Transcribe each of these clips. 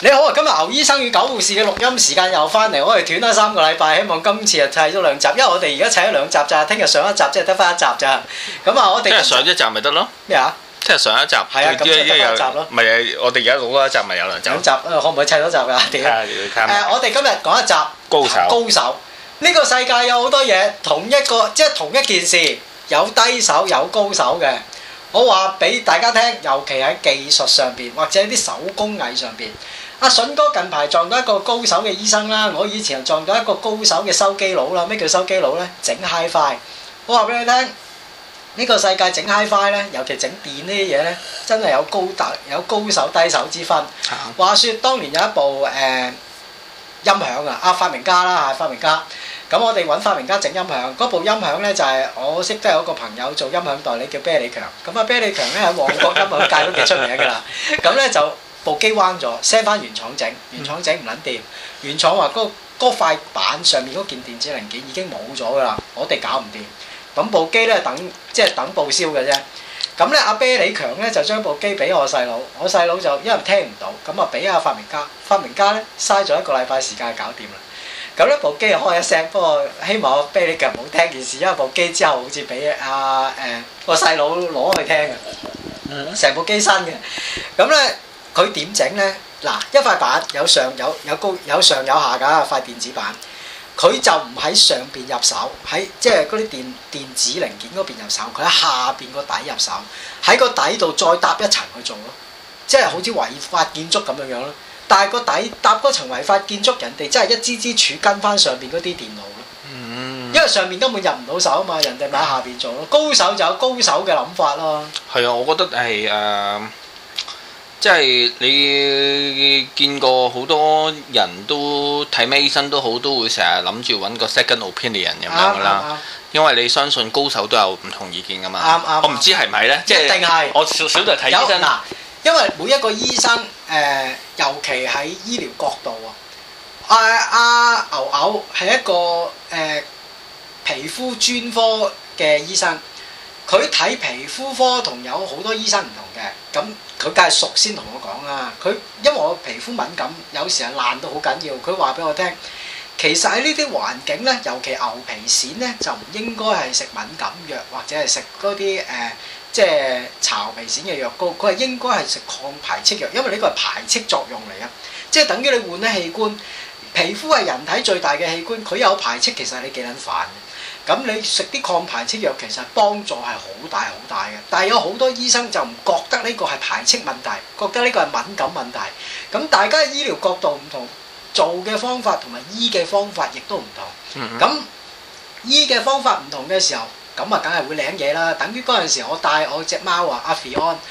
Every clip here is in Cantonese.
你好啊！今日牛醫生與狗護士嘅錄音時間又翻嚟，我哋斷咗3個禮拜，希望今次啊砌咗2集，因為我哋而家砌咗2集咋，聽日上一集即係得翻1集咋。咁啊，我哋聽日上一集咪得咯？ 咩啊？ 聽日上一集， 係啊，咁即係得翻1集咯。 唔係我哋而家錄多一集咪有2集。 2集可唔可以砌多集㗎？我哋今日講一集高手。呢個世界有好多嘢，同一件事，有低手有高手嘅。我話俾大家聽，尤其喺技術上邊或者啲手工藝上邊。阿筍哥近排撞到一個高手嘅醫生啦，我以前又撞到一個高手嘅收機佬啦。咩叫收機佬呢？整 Hi-Fi。我話俾你聽，呢個世界整 Hi-Fi 呢，尤其整電呢啲嘢呢，真係有高手低手之分。話說當年有一部音響啊，發明家啦，發明家。咁我哋揾發明家整音響，嗰部音響呢，就係我識得有個朋友做音響代理叫啤梨強。咁啊啤梨強呢，喺旺角音響界都幾出名㗎啦。咁呢，就部機彎咗 ，send 翻原廠整，原廠整唔撚掂。原廠話嗰塊板上面嗰件電子零件已經冇咗㗎啦，我哋搞唔掂。咁部機呢，等報銷嘅啫。咁呢，阿啤梨強呢，就將部機俾我細佬，我細佬就因為聽唔到，咁啊俾阿發明家，發明家呢，嘥咗1個禮拜時間搞掂啦。咁呢部機就開一聲，不過希望我啤梨強唔好聽件事，因為部機之後好似俾我細佬攞去聽嘅，成部機新嘅。咁呢，佢點整呢？嗱，一塊板有上有高有上有下㗎，塊電子板，佢就唔喺上邊入手，喺即係嗰啲電子零件嗰邊入手，佢喺下邊個底入手，喺個底度再搭一層去做咯，即係好似違法建築咁樣咯。但係個底搭嗰層違法建築，人哋真係一支支柱跟翻上邊嗰啲電路咯。因為上面根本入唔到手啊嘛，人哋咪喺下邊做咯。高手就有高手嘅諗法咯。 係啊，我覺得係即係你見過好多人都睇咩醫生都好，都會成日諗住揾個 second opinion 咁樣噶啦。因為你相信高手都有唔同意見噶嘛。我唔知係唔係咧，即係一定係。我少就睇醫生。 因為每一個醫生尤其喺醫療角度啊，牛係一個皮膚專科嘅醫生，佢睇皮膚科同有好多醫生唔同嘅，咁佢梗係熟先同我講啦。佢因為我皮膚敏感，有時係爛到好緊要，佢話俾我聽，其實喺呢啲環境咧，尤其牛皮癬咧，就唔應該係食敏感藥或者係食嗰啲即係搽皮癬嘅藥膏，佢係應該係食抗排斥藥，因為呢個係排斥作用嚟啊！即係等於你換啲器官，皮膚係人體最大嘅器官，佢有排斥，其實你幾撚煩嘅。咁你食啲抗排斥藥，其實幫助係好大好大嘅。但係有好多醫生就唔覺得呢個係排斥問題，覺得呢個係敏感問題。咁大家醫療角度唔同，做嘅方法同埋醫嘅方法亦都唔同。咁醫嘅方法唔同嘅時候，咁啊，梗係會領嘢啦。等於嗰陣時，我帶我隻貓啊，阿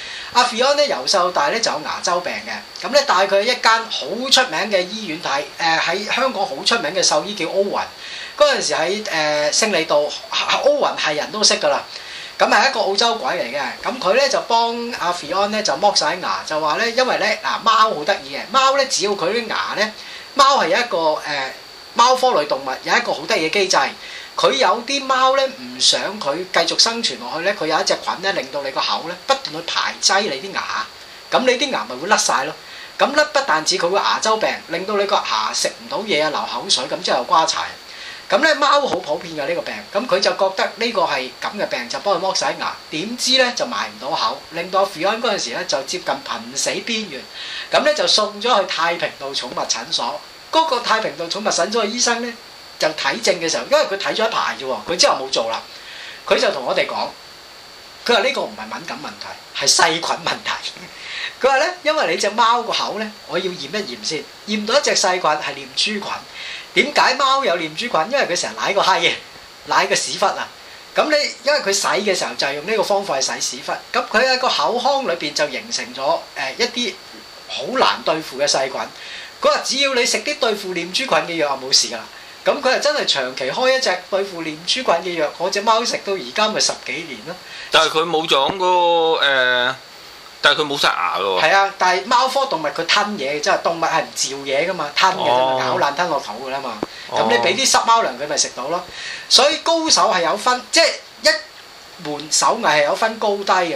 Fion 咧由細到大咧就有牙周病嘅。咁咧帶佢去一間好出名嘅醫院睇，喺香港好出名嘅獸醫叫歐雲。嗰陣時喺勝利道，歐雲係人都識㗎啦。咁係一個澳洲鬼嚟嘅。咁佢咧就幫阿 Fion 咧就剝晒牙，就話咧因為咧嗱貓好得意嘅，貓咧只要佢啲牙咧，貓係一個貓科類動物，有一個好得意嘅機制。佢有啲貓咧唔想佢繼續生存落去咧，佢有一隻菌咧令到你個口咧不斷去排擠你啲牙，咁你啲牙咪會甩晒咯。咁甩不但止佢會牙周病，令到你個牙食唔到嘢啊，流口水咁之後瓜柴。咁咧貓好普遍嘅呢個病，咁佢就覺得呢個係咁嘅病，就幫佢剝晒牙。點知咧就埋唔到口，令到 Fion 嗰陣時咧就接近瀕死邊緣。咁咧就送咗去太平道寵物診所。嗰個太平道寵物診所嘅醫生咧，就睇症嘅時候，因為佢睇咗一排啫喎，佢之後冇做啦。佢就同我哋講，佢話呢個唔係敏感問題，係細菌問題。佢話咧，因為你隻貓個口咧，我要驗一驗先，驗到一隻細菌係念珠菌。點解貓有念珠菌？因為佢成日舐個閪嘅，舐個屎忽啊。咁你因為佢洗嘅時候就係用呢個方法去洗屎忽，咁佢喺個口腔裏邊就形成咗一啲好難對付嘅細菌。佢話只要你食啲對付念珠菌嘅藥就冇事㗎啦。咁佢係真係長期開一隻對付念珠菌嘅藥，我隻貓食到而家咪10幾年咯。 但係佢冇咗個但係佢冇晒牙㗎喎。 係啊，但係貓科動物佢吞嘢，即係動物係唔嚼嘢㗎嘛，吞嘅啫嘛，咬爛吞落肚㗎啦嘛。咁你俾啲濕貓糧佢咪食到咯。所以高手係有分，即係一門手藝係有分高低嘅。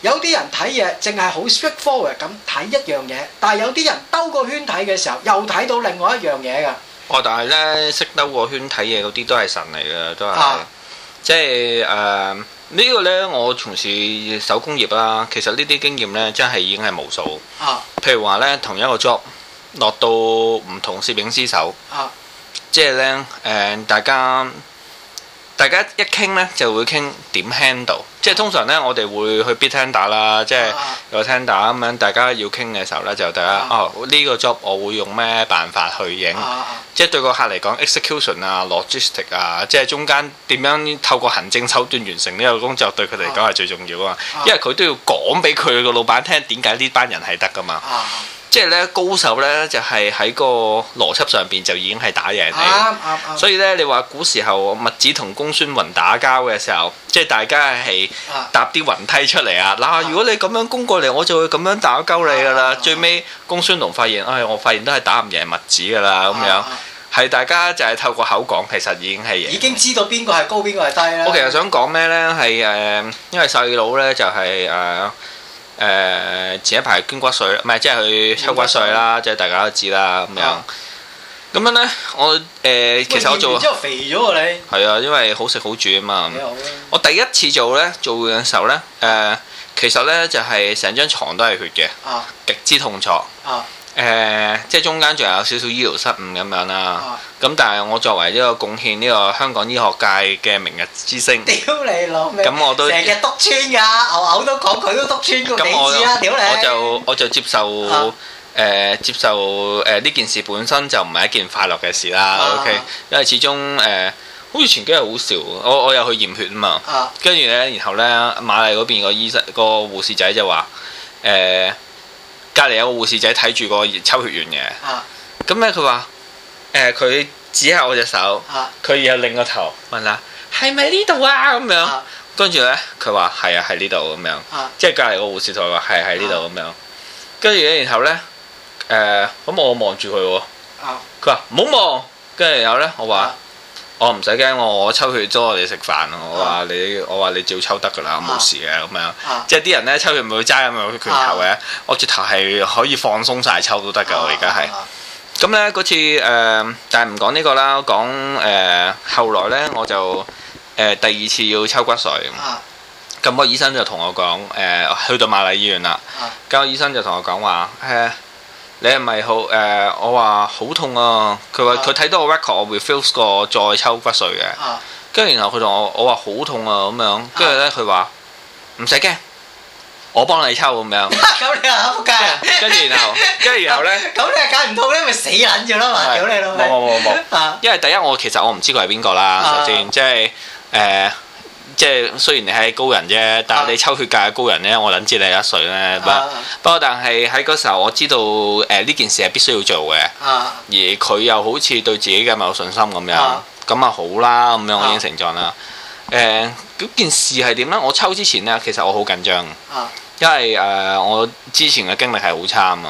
有啲人睇嘢淨係好 straightforward 咁睇一樣嘢，但係有啲人兜個圈睇嘅時候，又睇到另外一樣嘢㗎。 但係咧識兜個圈睇嘢嗰啲都係神嚟嘅，都係、即係呢個呢，我從事手工業啦，其實呢啲經驗呢，真係已經係無數。譬如話呢，同一個 job 落到唔同攝影師手，即係呢，大家一傾呢，就會傾點 handle，即係通常呢，我哋會去 bid tender 啦，即係有 tender 咁樣，大家要傾嘅時候呢，就大家呢個 job 我會用咩辦法去影，即係對個客嚟講 execution 啊 logistic 啊，即係中間點樣透過行政手段完成呢個工作，對佢嚟講係最重要啊，因為佢都要講俾佢個老闆聽點解呢班人係得噶嘛。即係咧高手咧就係喺個邏輯上邊就已經係打贏你，所以咧你話古時候墨子同公孫雲打交嘅時候，即係大家係搭啲雲梯出嚟啊！嗱，如果你咁樣攻過嚟，我就會咁樣打鳩你噶啦。最尾公孫龍發現，我發現都係打唔贏墨子噶啦，咁樣係大家就係透過口講，其實已經係贏。已經知道邊個係高，邊個係低啦。我其實想講咩咧？係因為細佬咧就係前一排捐骨髓，唔係即係去抽骨髓啦，即係大家都知啦咁樣。咁樣咧，我其實我做之後肥咗喎你。係啊，因為好食好住啊嘛。我第一次做嘅時候咧，其實咧就係成張床都係血嘅，極之痛楚。即係中間仲有少少醫療失誤咁樣啦。咁但係我作為呢個貢獻呢個香港醫學界嘅明日之星，屌你老味！咁我都成日篤穿㗎，牛牛都講佢都篤穿過幾次啦，屌你！我就接受呢件事本身就唔係一件快樂嘅事啦。OK，因為始終好似前幾日好笑，我有去驗血啊嘛。跟住咧，然後咧瑪麗嗰邊個醫生個護士仔就話隔離有個護士仔睇住個抽血員嘅，咁咧佢話佢指下我隻手，佢又擰個頭問啦，係咪呢度啊咁樣？跟住咧佢話係啊，係呢度咁樣，即係隔離個護士同佢話係呢度咁樣。跟住咧然後咧咁我望住佢喎，佢話唔好望。跟住然後咧我話我唔使驚，我抽血咗我哋食飯，我話你照抽得㗎啦，冇事嘅咁樣。即係啲人咧抽血唔會揸咁樣拳頭嘅，我直頭係可以放鬆晒抽都得㗎。我而家係咁咧嗰次但係唔講呢個啦，講後來咧我就第二次要抽骨髓，咁個醫生就同我講去到瑪麗醫院啦，咁個醫生就同我講話你係咪好我話好痛啊！佢話佢睇到我 record，我 refuse 過再抽骨髓嘅。跟住然後佢同我話好痛啊咁樣。跟住咧佢話唔使驚，我幫你抽咁樣。咁你話仆街啊？跟住然後咧，咁你係梗唔痛咧，咪死撚住咯嘛！屌你老味！冇。因為第一我其實我唔知佢係邊個啦，首先即係雖然你係高人啫，但係你抽血界嘅高人咧，我諗知你一歲咧。不過但係喺嗰時候我知道呢件事係必須要做嘅，而佢又好似對自己嘅咪有信心咁樣，咁啊好啦咁樣，我已經成咗啦。嗰件事係點咧？我抽之前咧，其實我好緊張，因為我之前嘅經歷係好差啊嘛。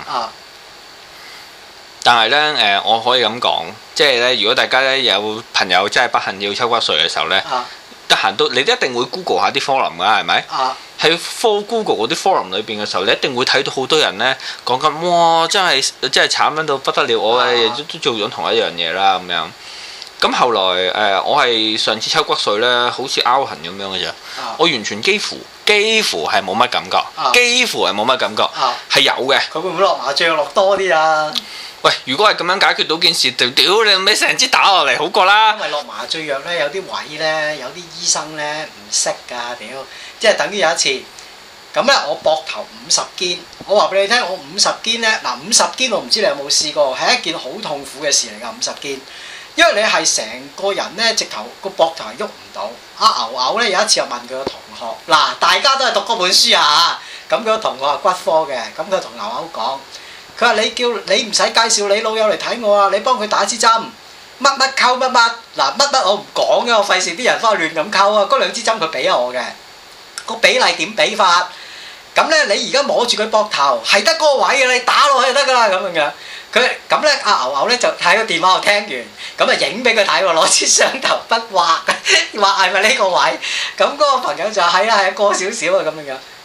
但係咧我可以咁講，即係咧，如果大家咧有朋友真係不幸要抽骨髓嘅時候咧。得閒都你一定會 Google 下啲 forum 㗎，係咪？喺 Google 嗰啲 forum 裏邊嘅時候，你一定會睇到好多人咧講緊，哇！真係慘撚到不得了，我都做咗同一樣嘢啦咁樣。咁後來我係上次抽骨髓咧，好似拗痕咁樣嘅啫。我完全幾乎係冇乜感覺，係有嘅。佢會唔會落麻醉落多啲啊？喂，如果係咁樣解決到件事，屌你咪成支打落嚟好過啦。因為落麻醉藥咧，有啲位咧，有啲醫生咧唔識㗎，屌！即係等於有一次，咁咧我膊頭50肩，我話俾你聽，我50肩咧，嗱50肩我唔知你有冇試過，係一件好痛苦嘅事嚟㗎，50肩，因為你係成個人咧，直頭個膊頭係喐唔到。阿牛牛咧有一次又問佢個同學，嗱大家都係讀嗰本書啊，咁佢個同學係骨科嘅，咁佢同牛牛講。佢話你唔使介紹你老友嚟睇我啊！你幫佢打支針，乜乜溝乜乜嗱乜乜我唔講嘅，我費事啲人翻去亂咁溝啊！嗰2支針佢俾我嘅，個比例點比法？咁咧你而家摸住佢膊頭，係得嗰個位嘅，你打落去就得㗎啦咁樣。佢咁咧阿牛牛咧就喺個電話度聽完，咁啊影俾佢睇喎，攞支雙頭筆畫係咪呢個位？咁嗰個朋友就係啊過少少啊咁樣。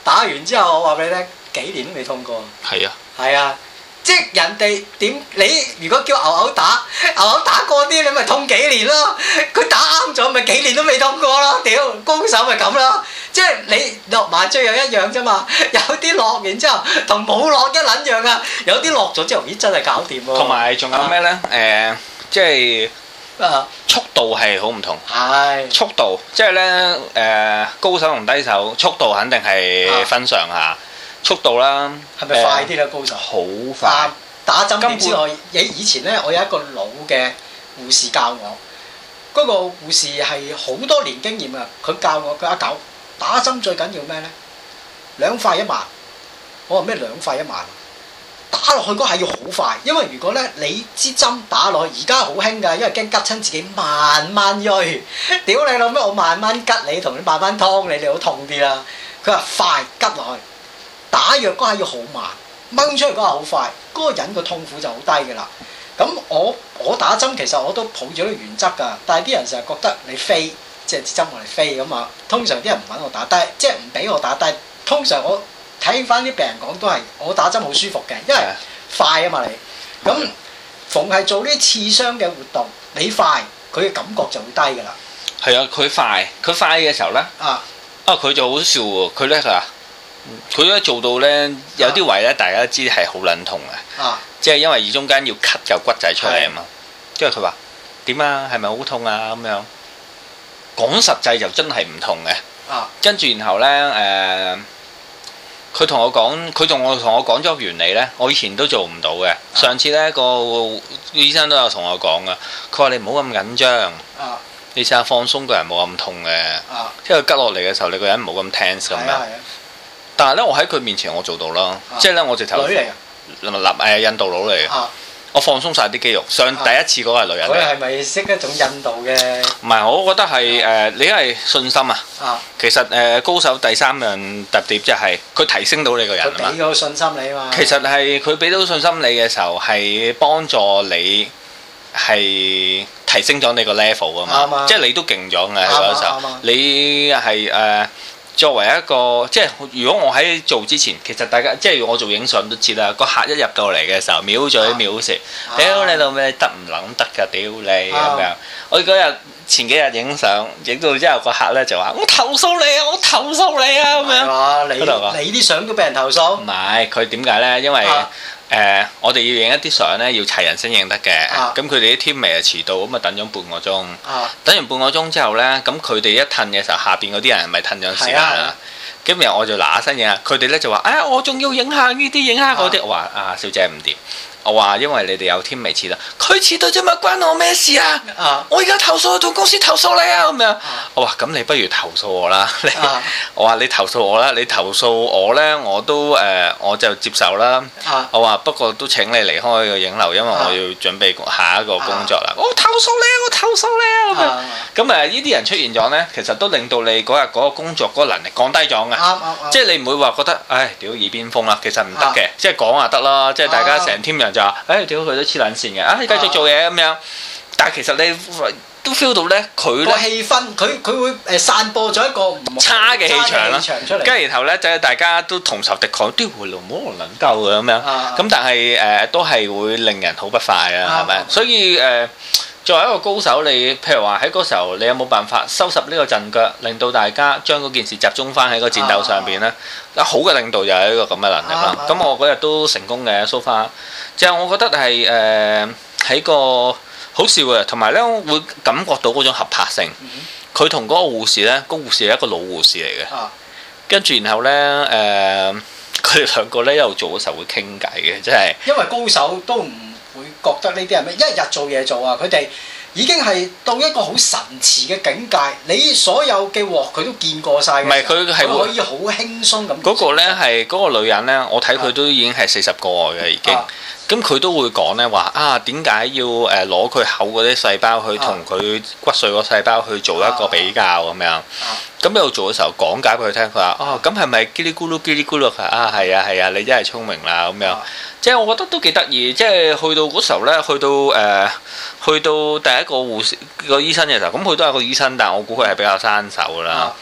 打完之後，我話俾你聽，幾年都未痛過。 係啊， 係啊。即係人哋點？你如果叫牛牛打，牛牛打過啲，你咪痛幾年咯。佢打啱咗，咪幾年都未痛過咯。屌，高手咪咁咯。即係你落麻醉又一樣啫嘛。有啲落完之後同冇落一撚樣啊。有啲落咗之後，咦真係搞掂喎。 同埋仲有咩咧？即係速度係好唔同。 係。 速度即係咧高手同低手速度肯定係分上下。速度啦， 係咪快啲啦？高手好快， 打針點之外，以前咧，我有一個老嘅護士教我，嗰個護士係好多年經驗啊。佢教我，佢阿狗打針最緊要咩咧？2塊1萬。我話咩2塊1萬？打落去嗰下要好快，因為如果咧你支針打落去，而家好興㗎，因為驚拮親自己，慢慢鋥。屌你老咩！我慢慢拮你，同你慢慢劏你，你好痛啲啦。佢話快拮落去。打藥嗰下要好慢，掹出嚟嗰下好快，嗰個人個痛苦就好低嘅啦。咁我打針其實我都抱住呢個原則㗎，但係啲人成日覺得你飛，即係支針我嚟飛咁啊。通常啲人唔揾我打，但係即係唔俾我打。但係通常我睇翻啲病人講都係我打針好舒服嘅，因為快啊嘛你。咁逢係做呢啲刺傷嘅活動，你快，佢嘅感覺就會低㗎啦。 係啊，佢快嘅時候咧，佢就好笑喎，佢咧佢咧做到咧有啲位咧，大家都知係好撚痛嘅，即係因為中間要 cut 嚿骨仔出嚟啊嘛。跟住佢話點啊？係咪好痛啊？咁樣講實際就真係唔痛嘅。跟住然後咧佢同我講咗個原理咧，我以前都做唔到嘅。上次咧個醫生都有同我講噶，佢話你唔好咁緊張，你試下放鬆個人冇咁痛嘅，即係佢拮落嚟嘅時候，你個人唔好咁 tense 咁樣。但係咧，我喺佢面前我做到啦，即係咧我直頭女嚟㗎，印度佬嚟嘅，我放鬆晒啲肌肉。上第一次嗰個係女人嚟。 佢係咪識一種印度嘅？ 唔係，我覺得係你係信心啊。其實高手第三樣特點就係佢提升到你個人啊嘛。 佢俾到信心你啊嘛。 其實係佢俾到信心你嘅時候，係幫助你係提升咗你個 level 啊嘛。即係你都勁咗嘅嗰時候，你係作為一個即係，如果我喺做之前，其實大家即係我做影相都知啦。個客一入到嚟嘅時候，秒嘴秒舌，屌你老味得唔撚得㗎？屌你咁樣。我嗰日前幾日影相，影到之後個客咧就話：我投訴你啊！我投訴你啊！咁樣。你啲相都俾人投訴？唔係，佢點解咧？因為我哋要影一啲相咧，要齊人先影得嘅。咁佢哋啲 teammate 遲到，咁啊等咗半個鐘。等完半個鐘之後咧，咁佢哋一褪嘅時候，下邊嗰啲人咪褪咗時間啦。咁然後我就嗱嗱聲影啊，佢哋咧就話：我仲要影下呢啲，影下嗰啲。我話：小姐唔掂。我話因為你哋有teammate遲到，佢遲到啫嘛，關我咩事啊？我而家投訴同公司投訴你啊咁樣。我話咁你不如投訴我啦。我話你投訴我啦，你投訴我咧，我都我就接受啦。我話不過都請你離開個影樓，因為我要準備下一個工作啦。我投訴你啊！我投訴你啊！咁呢啲人出現咗咧，其實都令到你嗰日嗰個工作嗰個能力降低咗嘅。即係你唔會話覺得屌耳邊風啦，其實唔得嘅，即係講就得啦。即係大家成 team 人就話屌佢都黐撚線嘅，繼續做嘢咁樣。但係其實你都 feel 到咧，佢個氣氛，佢會散播咗一個唔差嘅氣場啦。 出嚟。 跟住然後咧，就大家都同仇敵愾，屌佢老母能夠嘅咁樣。咁但係都係會令人好不快啊，係咪？所以作為一個高手，你譬如話喺嗰時候，你有冇辦法收拾呢個陣腳，令到大家將嗰件事集中翻喺個戰鬥上邊咧？好嘅領導就係一個咁嘅能力啦。咁我嗰日都成功嘅，so far。就係我覺得係喺個好笑嘅，同埋咧會感覺到嗰種合拍性。佢同嗰個護士咧，個護士係一個老護士嚟嘅。跟住然後咧佢哋兩個咧一路做嘅時候會傾偈嘅，即係因為高手都唔會覺得呢啲係咩，一日做嘢做啊！佢哋已經係到一個好神奇嘅境界，你所有嘅鑊佢都見過晒嘅。唔係佢係可以好輕鬆咁。嗰個咧係嗰個女人咧，我睇佢都已經係40個外嘅已經。咁佢都會講咧話點解要攞佢口嗰啲細胞去同佢骨髓個細胞去做一個比較咁樣。咁喺度做嘅時候講解俾佢聽，佢話咁係咪嘰哩咕嚕嘰哩咕嚕？係啊，你真係聰明啦咁樣。即係我覺得都幾得意，即係去到嗰時候咧，去到第一個護士個醫生嘅時候，咁佢都係個醫生，但係我估佢係比較生手啦。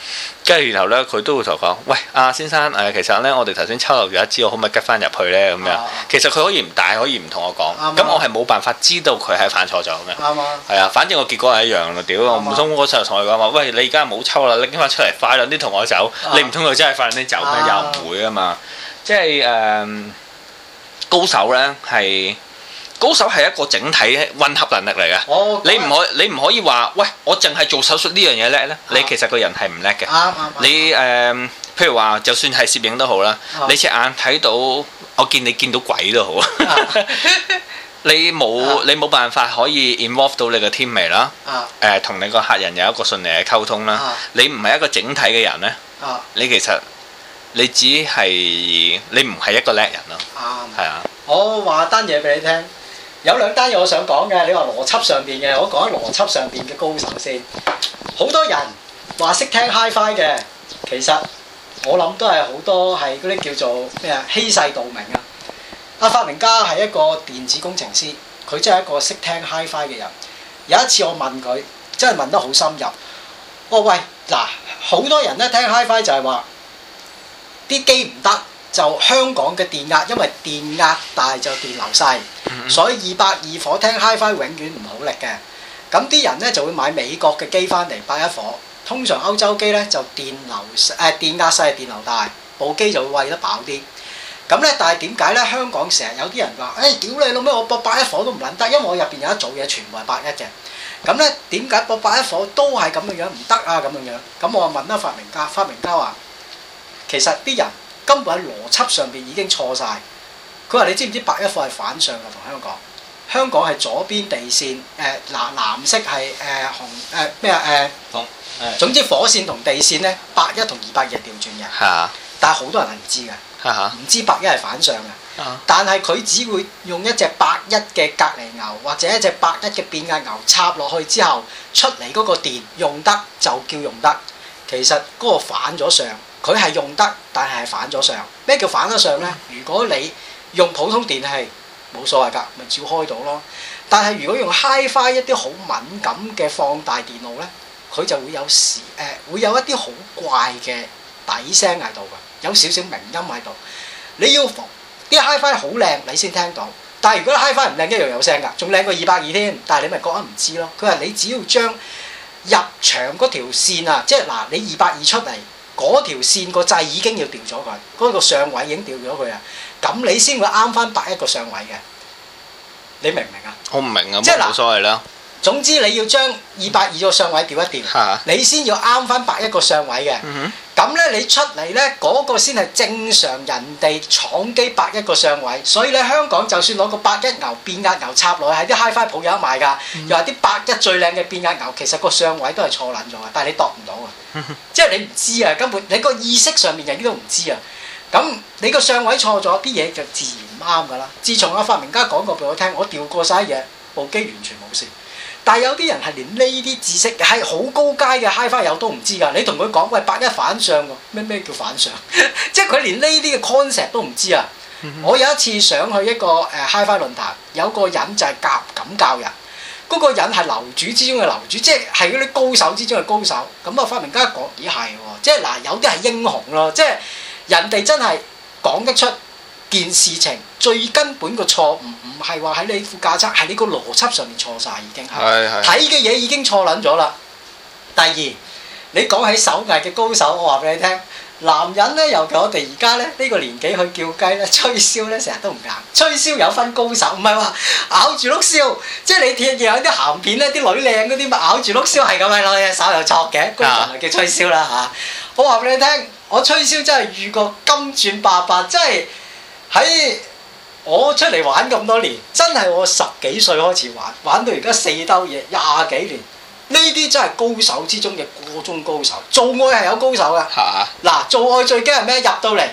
跟住然後咧，佢都會同我講：喂，先生其實咧，我哋頭先抽漏咗一支，我可唔可以吉翻入去咧？咁樣其實佢可以唔帶，可以唔同我講。咁我係冇辦法知道佢係犯錯咗嘅。 啱啊。 係啊，反正個結果係一樣咯。屌，我唔通嗰時候同佢講話：喂，你而家冇抽啦，拎翻出嚟，快兩啲同我走。你唔通佢真係快兩啲走咩？又唔會啊嘛。即係高手咧係。高手係一個整體混合能力嚟嘅，你唔可以話，喂，我淨係做手術呢樣嘢叻咧，你其實個人係唔叻嘅。你譬如話，就算係攝影都好啦，你隻眼睇到，我見你見到鬼都好啊。你冇辦法可以 involve 到你個 teammate 啦，同你個客人有一個順利嘅溝通啦。你唔係一個整體嘅人咧，你其實你只係你唔係一個叻人咯。係啊。 我話單嘢俾你聽。有兩單嘢我想講嘅，你話邏輯上邊嘅，我講喺邏輯上邊嘅高手先。好多人話識聽 Hi-Fi 嘅，其實我諗都係好多係嗰啲叫做咩啊，欺世盜名啊！阿發明家係一個電子工程師，佢真係一個識聽 Hi-Fi 嘅人。有一次我問佢，真係問得好深入。我話喂，嗱，好多人咧聽 Hi-Fi 就係話啲機唔得。就香港嘅電壓，因為電壓大就電流細，所以220火聽 Hi-Fi 永遠唔好力嘅。咁啲人咧就會買美國嘅機翻嚟800火，通常歐洲機咧就電壓細電流大，部機就會餵得飽啲。咁咧，但係點解咧？香港成日有啲人話：屌你老味，我搏800火都唔撚得，因為我入邊有一組嘢全部係81嘅。咁咧點解搏81火都係咁嘅樣唔得啊？咁樣樣。咁我問啦發明家話：其實啲人根本喺邏輯上邊已經錯晒。佢話：你知唔知81火係反向嘅同香港？香港係左邊地線，藍色係紅咩啊總之火線同地線咧，81同220係調轉嘅。 嚇！ 但係好多人係唔知嘅，唔知81係反向嘅。但係佢只會用一隻81嘅隔離牛或者一隻81嘅變壓牛插落去之後，出嚟嗰個電用得就叫用得。其實嗰個反咗上。佢係用得，但係反咗上。咩叫反咗上呢？如果你用普通電器冇所謂㗎，咪照開到咯。但係如果用 Hi-Fi 一啲好敏感嘅放大電路呢，佢就會會有一啲好怪嘅底聲喺度㗎，有少少鳴音喺度。你要啲 Hi-Fi 好靚，你先聽到。但係如果 Hi-Fi 唔靚，一樣有聲㗎，仲靚過220添。但係你咪覺得唔知咯。佢話你只要將入場嗰條線啊，即係嗱，你220出嚟。嗰條線個掣已經要調咗佢，嗰個上位已經調咗佢啊！咁你先會啱翻81個上位嘅，你明唔明啊？我唔明啊，即係冇所謂啦。總之你要將220個上位調一調，你先要啱翻81個上位嘅。咁咧你出嚟咧嗰個先係正常人哋廠機81個上位，所以咧香港就算攞個81牛變壓牛插落去，喺啲 Hi-Fi 鋪有得賣㗎。又話啲81最靚嘅變壓牛，其實個上位都係錯撚咗嘅，但係你度唔到啊！即係你唔知啊，根本你個意識上面人都唔知啊。咁你個上位錯咗，啲嘢就自然唔啱㗎啦。自從發明家講過俾我聽，我調過晒嘢，部機完全冇事。但係有啲人係連呢啲知識係好高階嘅 Hi-Fi 友都唔知㗎。你同佢講喂81反向喎，咩叫反向？即係佢連呢啲嘅 concept 都唔知啊。我有一次上去一個Hi-Fi 論壇，有個人就係咁教人。嗰個人係樓主之中嘅樓主，即係嗰啲高手之中嘅高手。咁啊，發明家講：咦係喎，即係嗱，有啲係英雄咯，即係人哋真係講得出件事情最根本個錯誤，唔係話喺你副駕駛，係你個邏輯上面錯晒已經係。睇嘅嘢已經錯撚咗啦。第二，你講起手藝嘅高手，我話俾你聽。男人咧，尤其我哋而家咧呢個年紀去叫雞咧、吹簫咧，成日都唔啱。吹簫有分高手，唔係話咬住碌簫，即係你睇見有啲鹹片咧，啲女靚嗰啲咪咬住碌簫係咁樣攞隻手又挫嘅，嗰啲咪叫吹簫啦嚇。我話俾你聽，我吹簫真係遇過金鑽爸爸，真係喺我出嚟玩咁多年，真係我10幾歲開始玩，玩到而家4兜嘢20幾年。呢啲真係高手之中嘅個中高手，做愛係有高手㗎。嗱，做愛最驚係咩？入到嚟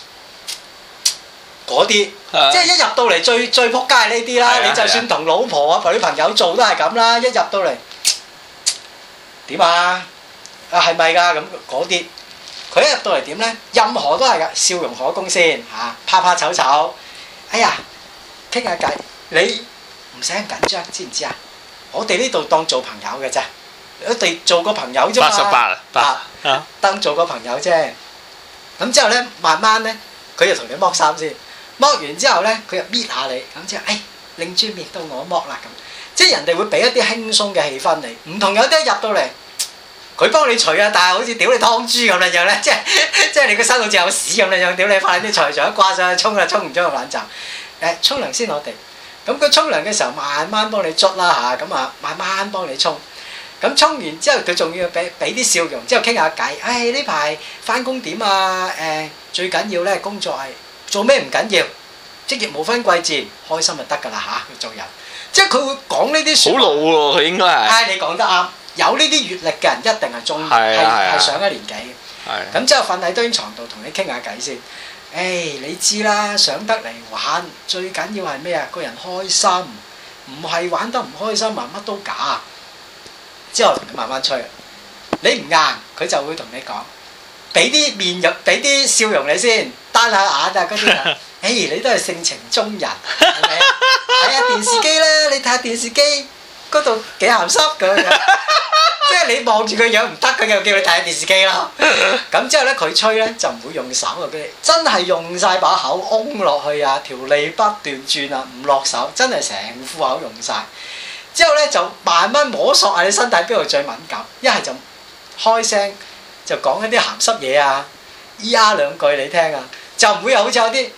嗰啲，即係一入到嚟最撲街係呢啲啦。你就算同老婆啊、女朋友做都係咁啦。一入到嚟點啊？係咪㗎？咁嗰啲，佢一入到嚟點咧？任何都係㗎，笑容可掬先嚇，怕醜醜。哎呀，傾下偈，你唔使咁緊張，知唔知啊？我哋呢度當做朋友嘅啫，我哋做個朋友啫嘛。88啊， 當做個朋友啫。咁之後咧，慢慢咧，佢就同你剝衫先，剝完之後咧，佢又搣下你，咁之後，擰轉面到我剝啦咁，即係人哋會俾一啲輕鬆嘅氣氛你，唔同有啲一入到嚟，佢幫你除啊，但係好似屌你湯豬咁樣樣咧，即係你個身好似有屎咁樣樣，屌你快啲除一掛上去沖啊，沖唔沖個冷站，沖涼先我哋，咁佢沖涼嘅時候慢慢幫你捽啦嚇，咁啊慢慢幫你沖。咁沖完之後，佢仲要俾啲笑容，之後傾下偈。呢排翻工點啊？最緊要咧工作係做咩唔緊要，職業無分貴賤，開心就得㗎啦嚇。佢做人，即係佢會講呢啲説話。好老喎，佢應該係。你講得啱，有呢啲閲歷嘅人一定係中，係上一年紀嘅。咁之後瞓喺張床度同你傾下偈先。你知啦，上得嚟玩最緊要係咩啊？個人開心，唔係玩得唔開心啊，乜都假。之後同你慢慢吹，你唔硬，佢就會同你講，俾啲面容，俾啲笑容你先，單下眼啊嗰啲啊，你都係性情中人，係咪啊？睇下電視機啦，你睇下電視機嗰度幾鹹濕咁樣，即係你望住佢樣唔得，佢就叫你睇下電視機咯。咁之後咧，佢吹咧就唔會用手啊，佢真係用晒把口嗡落去啊，條脷不斷轉啊，唔落手，真係成副口用晒。之後咧就慢慢摸索下你身體邊度最敏感，一係就開聲就講一啲鹹濕嘢啊，呀兩句你聽啊，就唔會好似有啲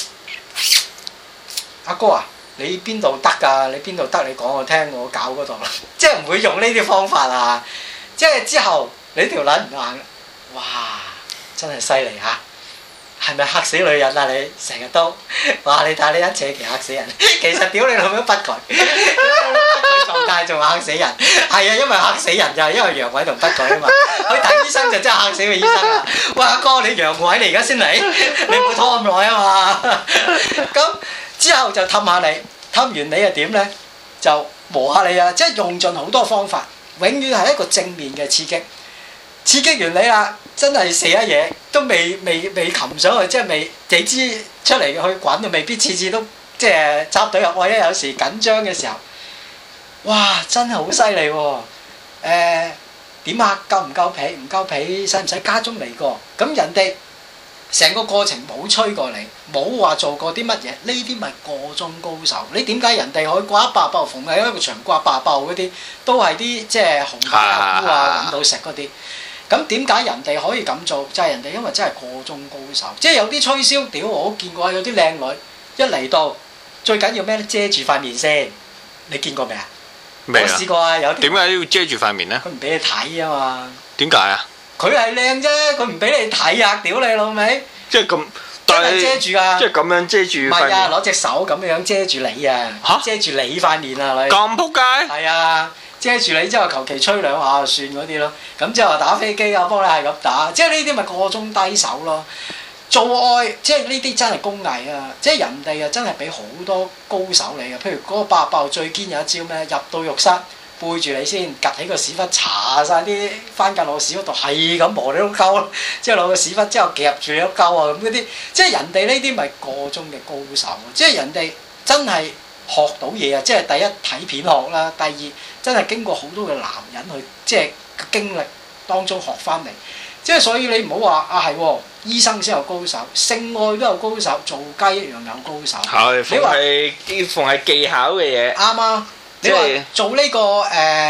阿哥啊，你邊度得㗎？你邊度得？你講我聽，我搞嗰度啦，即係唔會用呢啲方法啊！即係之後你條撚唔硬，哇！真係犀利嚇！係咪嚇死女人啊？你成日都，哇！你睇你一扯旗嚇死人，其實屌你老母不舉，佢狀態仲嚇死人，係啊，因為嚇死人就係因為陽痿同不舉啊嘛。去睇醫生就真係嚇死個醫生啊！喂，阿哥，你陽痿你而家先嚟，你唔好拖咁耐啊嘛。咁之後就氹下你，氹完你又點咧？就磨下你啊！即係用盡好多方法，永遠係一個正面嘅刺激。刺激完你啦，真係射一嘢都未擒上去，即係未你知出嚟去滾都未必次次都即係插隊入去咧。有時緊張嘅時候，哇！真係好犀利喎！點啊？夠唔夠皮？唔夠皮，使唔使加鐘嚟過？咁人哋成個過程冇吹過你，冇話做過啲乜嘢，呢啲咪個中高手。你點解人哋可以掛一百包逢喺一個場掛100包嗰啲，都係啲即係紅白阿姑啊揾到食嗰啲。咁點解人哋可以咁做？就係人哋因為真係個中高手，即係有啲吹簫屌我都見過，有啲靚女一嚟到最緊要咩咧？遮住塊面先，你見過未啊？我試過啊，有啲點解要遮住塊面咧？ 佢唔俾你睇啊嘛。點解啊？ 佢係靚啫，佢唔俾你睇啊！屌你老味！ 即係咁， 真係遮住啊！ 即係咁樣遮住塊面。唔係啊， 攞隻手咁樣遮住你啊！遮住你塊面啊！你咁仆街？係啊！遮住你之後，求其吹兩下就算嗰啲咯。咁之後打飛機啊，幫你係咁打，即係呢啲咪個中低手咯。做愛即係呢啲真係工藝啊！即係人哋啊真係俾好多高手你嘅。譬如嗰個8爆最堅有一招咩？入到浴室背住你先，趌起個屎忽，搽晒啲番梘落屎忽度，係咁磨你都溝。之後攞個屎忽之後夾住你都溝啊咁嗰啲。即係人哋呢啲咪個中嘅高手。即係人哋真係學到嘢啊！即係第一睇片學啦，第二真係經過好多嘅男人去即係經歷當中學翻嚟。即係所以你唔好話啊係喎，醫生先有高手，性愛都有高手，做雞一樣有高手。係， 逢係技巧嘅嘢。 啱啊！你話做呢個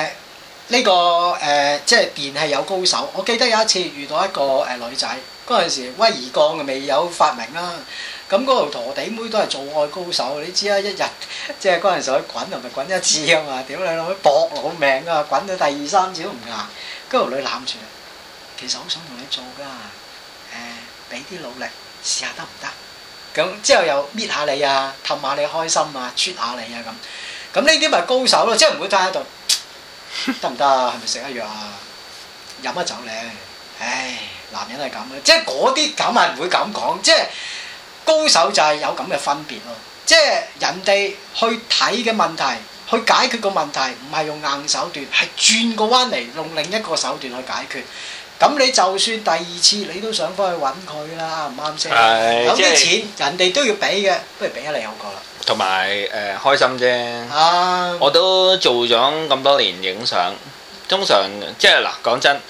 即係電係有高手。我記得有一次遇到一個女仔，嗰陣時威而鋼未有發明啦。咁嗰條陀地妹都係做愛高手，你知啦，一日即係嗰陣時去滾同埋滾一次啊嘛，屌你老味搏老命啊，滾到第2、3次都唔硬。嗰條女攬住，其實好想同你做㗎，俾啲努力試下得唔得？咁之後又搣下你啊，氹下你開心啊，啜下你啊咁。咁呢啲咪高手咯，即係唔會攤喺度得唔得啊？係咪食下藥啊？飲下酒咧？唉，男人係咁嘅，即係嗰啲咁係唔會咁講，即係。高手就係有咁嘅分別咯，即係人哋去睇嘅問題，去解決個問題，唔係用硬手段，係轉個彎嚟用另一個手段去解決。咁你就算第2次你都想翻去揾佢啦，啱唔啱先？有啲錢人哋都要俾嘅，不如俾咗你好過啦。 同埋開心啫。我都做咗咁多年影相，通常即係嗱講真。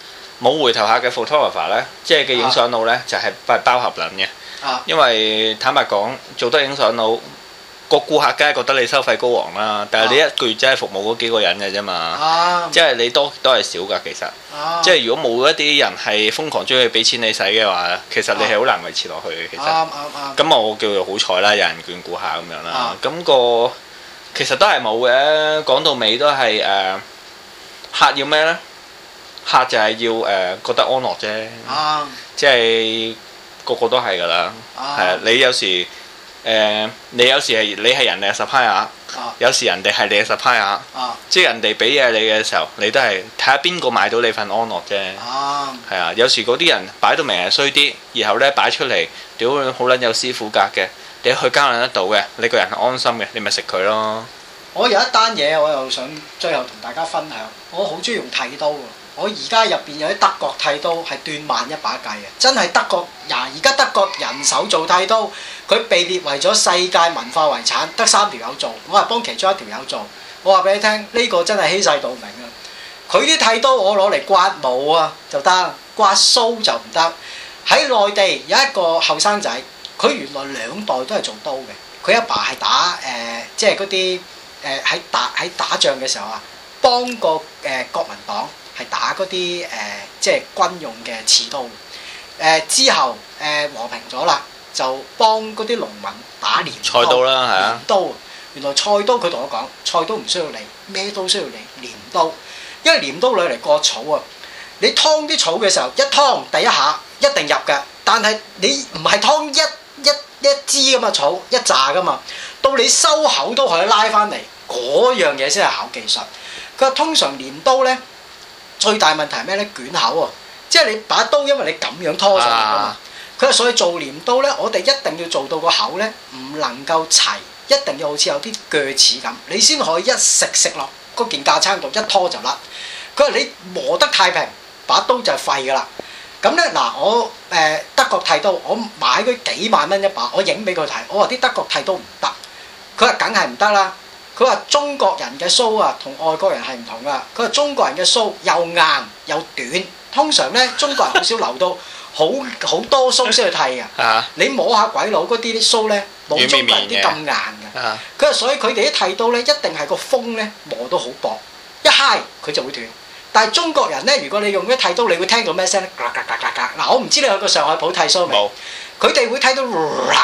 冇回頭客嘅 photographer 咧，即係嘅影相佬咧，就係包合撚嘅。因為坦白講，做得影相佬，個顧客梗係覺得你收費高昂啦，但係你一個月真係服務嗰幾個人嘅啫嘛。即係你都係少㗎，其實。即係如果冇一啲人係瘋狂追佢俾錢你使嘅話，其實你係好難維持落去嘅。其實。咁我叫做好彩啦，有人眷顧下咁樣啦。咁個其實都係冇嘅，講到尾都係客要咩呢？客就係要覺得安樂啫。即係。個個都係㗎啦，係啊！你有時你係人哋嘅 supplier，有時人哋係你嘅 supplier，即係人哋俾嘢你嘅時候，你都係睇下邊個買到你份安樂啫。係啊，有時嗰啲人擺到明係衰啲，然後咧擺出嚟，屌好撚有師傅格嘅，你去交撚得到嘅，你個人係安心嘅，你咪食佢咯。我有一單嘢，我又想最後同大家分享，我好中意用剃刀㗎。我而家入邊有啲德國剃刀係斷萬一把計嘅，真係德國而家德國人手做剃刀，佢被列為咗世界文化遺產，得3條友做，我係幫其中1條友做。我話俾你聽，呢個真係欺世盜名啊！佢啲剃刀我攞嚟刮毛啊就得，刮鬚就唔得。喺內地有一個後生仔，佢原來2代都係做刀嘅，佢阿爸係打即係嗰啲喺打仗嘅時候啊，幫個國民黨。係打嗰啲即係軍用嘅刺刀，之後和平咗啦，就幫嗰啲農民打鐮刀。菜刀啦，係啊。鐮刀，原來菜刀佢同我講，菜刀唔需要嚟，咩都需要嚟鐮刀，因為鐮刀攞嚟割草啊。你劏啲草嘅時候，一劏第一下一定入嘅，但係你唔係劏一支咁嘅草，一紮噶嘛，到你收口都可以拉翻嚟，嗰樣嘢先係考技術。佢話通常鐮刀咧。最大問題係咩咧？捲口啊！即係你把刀，因為你咁樣拖上嚟㗎嘛。佢話所以做鐮刀咧，我哋一定要做到個口咧，唔能夠齊，一定要好似有啲鋸齒咁，你先可以一食落嗰件架撐度，一拖就甩。佢話你磨得太平，把刀就係廢㗎啦。咁咧嗱，我德國剃刀，我買佢幾萬蚊一把，我影俾佢睇，我話啲德國剃刀唔得，佢話梗係唔得啦。佢話中國人嘅鬚啊，同外國人係唔同噶。佢話中國人嘅鬚又硬又短，通常咧中國人好少留到好多鬚先去剃嘅。你摸下鬼佬嗰啲鬚咧，冇中國人啲咁硬嘅。佢話所以佢哋啲剃刀咧，一定係個鋒咧磨到好薄，一揩佢就會斷。但係中國人咧，如果你用啲剃刀，你會聽到咩聲咧？嗱，我唔知你去過上海鋪剃鬚未？佢哋會睇到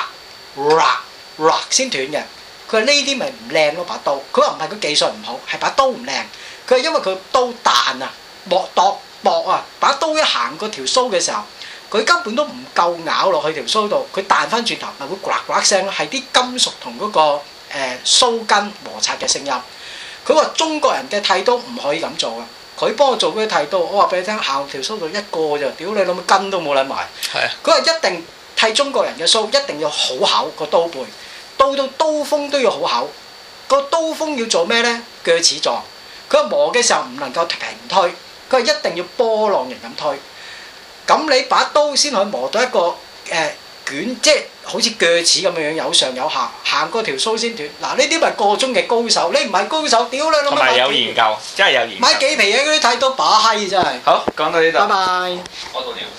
先斷嘅。佢話呢啲咪唔靚咯把刀，佢話唔係佢技術唔好，係把刀唔靚。佢話因為佢刀彈啊，薄啊，把刀一行過條鬚嘅時候，佢根本都唔夠咬落去條鬚度，佢彈翻轉頭咪會呱呱聲咯，係啲金屬同嗰個鬚根摩擦嘅聲音。佢話中國人嘅剃刀唔可以咁做啊！佢幫我做嗰啲剃刀，我話俾你聽，行條鬚度一個咋，屌你諗乜根都冇撚埋。佢話一定剃中國人嘅鬚，一定要好厚個刀背。到刀鋒都要好厚，個刀鋒要做咩呢？鋸齒狀。佢話磨嘅時候唔能夠平推，佢話一定要波浪形咁推。咁你把刀先可以磨到一個捲，即係好似鋸齒咁樣有上有下，行過條鬚先斷。嗱，呢啲咪個中嘅高手，你唔係高手，屌你老母！同埋有研究，真係有研究。買幾皮嘢嗰啲剃刀把閪真係。好，講到呢度。拜拜。